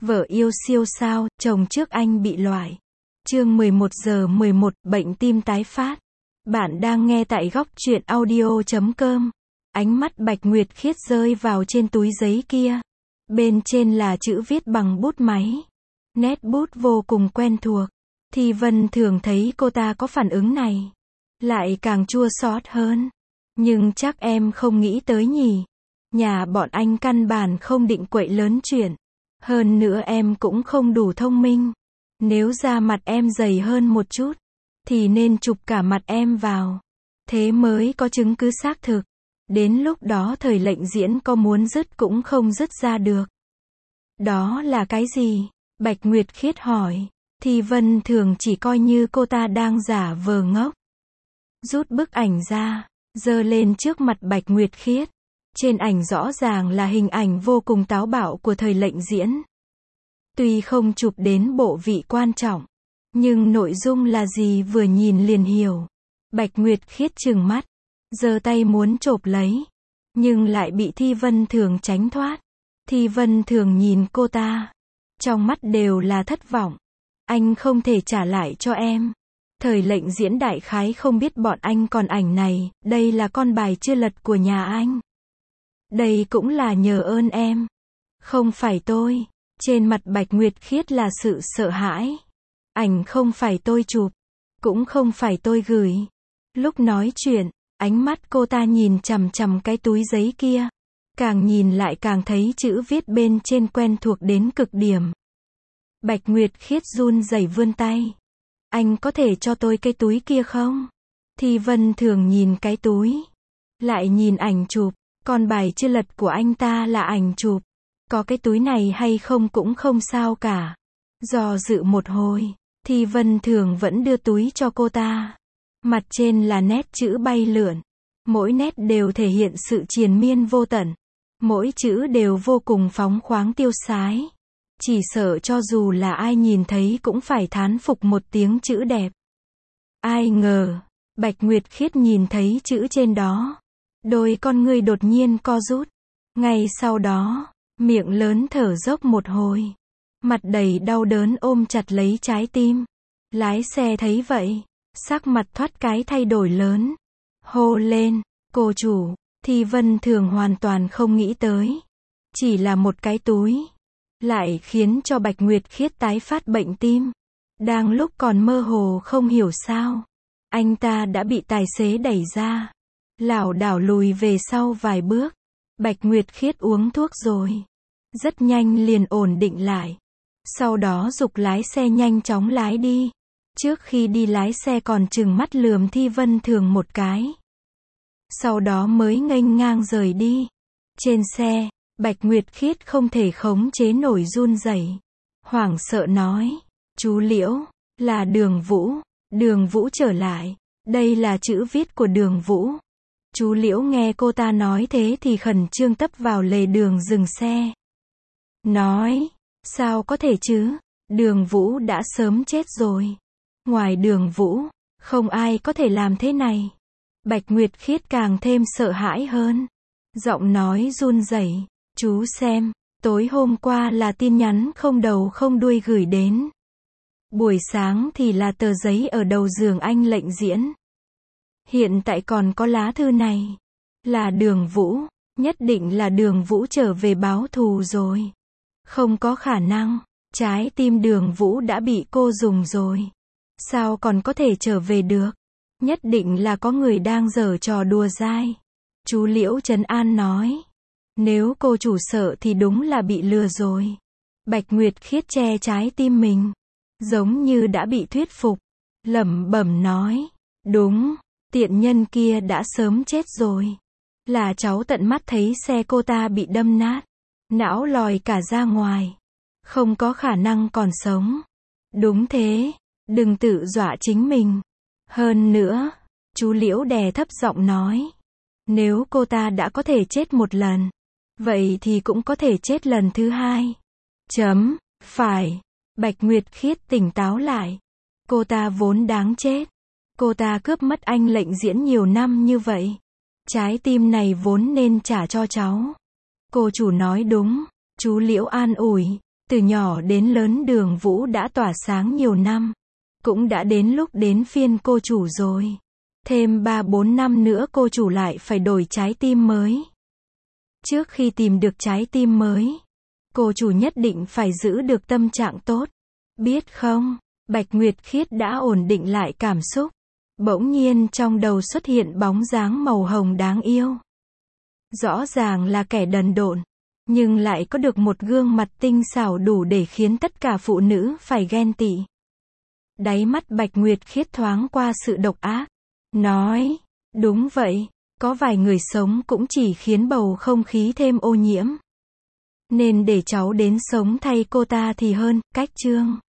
Vợ yêu siêu sao, chồng trước anh bị loại. Chương 11:11, bệnh tim tái phát. Bạn đang nghe tại góc truyện audio.com. Ánh mắt Bạch Nguyệt Khiết rơi vào trên túi giấy kia. Bên trên là chữ viết bằng bút máy. Nét bút vô cùng quen thuộc. Thì Vân thường thấy cô ta có phản ứng này, lại càng chua xót hơn. Nhưng chắc em không nghĩ tới nhỉ. Nhà bọn anh căn bản không định quậy lớn chuyện. Hơn nữa em cũng không đủ thông minh. Nếu da mặt em dày hơn một chút, thì nên chụp cả mặt em vào. Thế mới có chứng cứ xác thực. Đến lúc đó thời lệnh diễn có muốn dứt cũng không dứt ra được. Đó là cái gì? Bạch Nguyệt Khiết hỏi. Thì Vân thường chỉ coi như cô ta đang giả vờ ngốc. Rút bức ảnh ra, giơ lên trước mặt Bạch Nguyệt Khiết. Trên ảnh rõ ràng là hình ảnh vô cùng táo bạo của thời lệnh diễn. Tuy không chụp đến bộ vị quan trọng, nhưng nội dung là gì vừa nhìn liền hiểu. Bạch Nguyệt Khiết trừng mắt, giơ tay muốn chộp lấy, nhưng lại bị Thi Vân Thường tránh thoát. Thi Vân Thường nhìn cô ta, trong mắt đều là thất vọng. Anh không thể trả lại cho em. Thời lệnh diễn đại khái không biết bọn anh còn ảnh này, đây là con bài chưa lật của nhà anh. Đây cũng là nhờ ơn em. Không phải tôi. Trên mặt Bạch Nguyệt Khiết là sự sợ hãi. Ảnh không phải tôi chụp, cũng không phải tôi gửi. Lúc nói chuyện, ánh mắt cô ta nhìn chằm chằm cái túi giấy kia. Càng nhìn lại càng thấy chữ viết bên trên quen thuộc đến cực điểm. Bạch Nguyệt Khiết run rẩy vươn tay. Anh có thể cho tôi cái túi kia không? Thì Vân Thường nhìn cái túi, lại nhìn ảnh chụp. Con bài chưa lật của anh ta là ảnh chụp. Có cái túi này hay không cũng không sao cả. Do dự một hồi, thì Vân Thường vẫn đưa túi cho cô ta. Mặt trên là nét chữ bay lượn. Mỗi nét đều thể hiện sự triền miên vô tận. Mỗi chữ đều vô cùng phóng khoáng tiêu sái. Chỉ sợ cho dù là ai nhìn thấy cũng phải thán phục một tiếng chữ đẹp. Ai ngờ, Bạch Nguyệt Khiết nhìn thấy chữ trên đó. Đôi con ngươi đột nhiên co rút. Ngay sau đó, miệng lớn thở dốc một hồi. Mặt đầy đau đớn ôm chặt lấy trái tim. Lái xe thấy vậy, sắc mặt thoát cái thay đổi lớn. Hô lên, cô chủ. Thì Vân Thường hoàn toàn không nghĩ tới. Chỉ là một cái túi, lại khiến cho Bạch Nguyệt Khiết tái phát bệnh tim. Đang lúc còn mơ hồ không hiểu sao, anh ta đã bị tài xế đẩy ra, lảo đảo lùi về sau vài bước. Bạch Nguyệt Khiết uống thuốc rồi, rất nhanh liền ổn định lại. Sau đó giục lái xe nhanh chóng lái đi. Trước khi đi lái xe còn trừng mắt lườm Thi Vân Thường một cái. Sau đó mới nghênh ngang rời đi. Trên xe, Bạch Nguyệt Khiết không thể khống chế nổi run rẩy, hoảng sợ nói, chú Liễu, là Đường Vũ. Đường Vũ trở lại. Đây là chữ viết của Đường Vũ. Chú Liễu nghe cô ta nói thế thì khẩn trương tấp vào lề đường dừng xe. Nói, sao có thể chứ? Đường Vũ đã sớm chết rồi. Ngoài Đường Vũ, không ai có thể làm thế này. Bạch Nguyệt Khiết càng thêm sợ hãi hơn. Giọng nói run rẩy, chú xem, tối hôm qua là tin nhắn không đầu không đuôi gửi đến. Buổi sáng thì là tờ giấy ở đầu giường anh lệnh diễn. Hiện tại còn có lá thư này. Là Đường Vũ, nhất định là Đường Vũ trở về báo thù rồi. Không có khả năng, trái tim Đường Vũ đã bị cô dùng rồi. Sao còn có thể trở về được? Nhất định là có người đang giở trò đùa dai. Chú Liễu trấn an nói. Nếu cô chủ sợ thì đúng là bị lừa rồi. Bạch Nguyệt Khiết che trái tim mình, giống như đã bị thuyết phục. Lẩm bẩm nói. Đúng, tiện nhân kia đã sớm chết rồi. Là cháu tận mắt thấy xe cô ta bị đâm nát. Não lòi cả ra ngoài. Không có khả năng còn sống. Đúng thế, đừng tự dọa chính mình. Hơn nữa, chú Liễu đè thấp giọng nói. Nếu cô ta đã có thể chết một lần, vậy thì cũng có thể chết lần thứ hai. Phải. Bạch Nguyệt Khiết tỉnh táo lại. Cô ta vốn đáng chết. Cô ta cướp mất anh lệnh diễn nhiều năm như vậy. Trái tim này vốn nên trả cho cháu. Cô chủ nói đúng. Chú Liễu an ủi. Từ nhỏ đến lớn Đường Vũ đã tỏa sáng nhiều năm. Cũng đã đến lúc đến phiên cô chủ rồi. Thêm 3-4 năm nữa cô chủ lại phải đổi trái tim mới. Trước khi tìm được trái tim mới, cô chủ nhất định phải giữ được tâm trạng tốt. Biết không, Bạch Nguyệt Khiết đã ổn định lại cảm xúc. Bỗng nhiên trong đầu xuất hiện bóng dáng màu hồng đáng yêu. Rõ ràng là kẻ đần độn, nhưng lại có được một gương mặt tinh xảo đủ để khiến tất cả phụ nữ phải ghen tị. Đáy mắt Bạch Nguyệt Khiết thoáng qua sự độc ác. Nói, đúng vậy, có vài người sống cũng chỉ khiến bầu không khí thêm ô nhiễm. Nên để cháu đến sống thay cô ta thì hơn, cách Trương.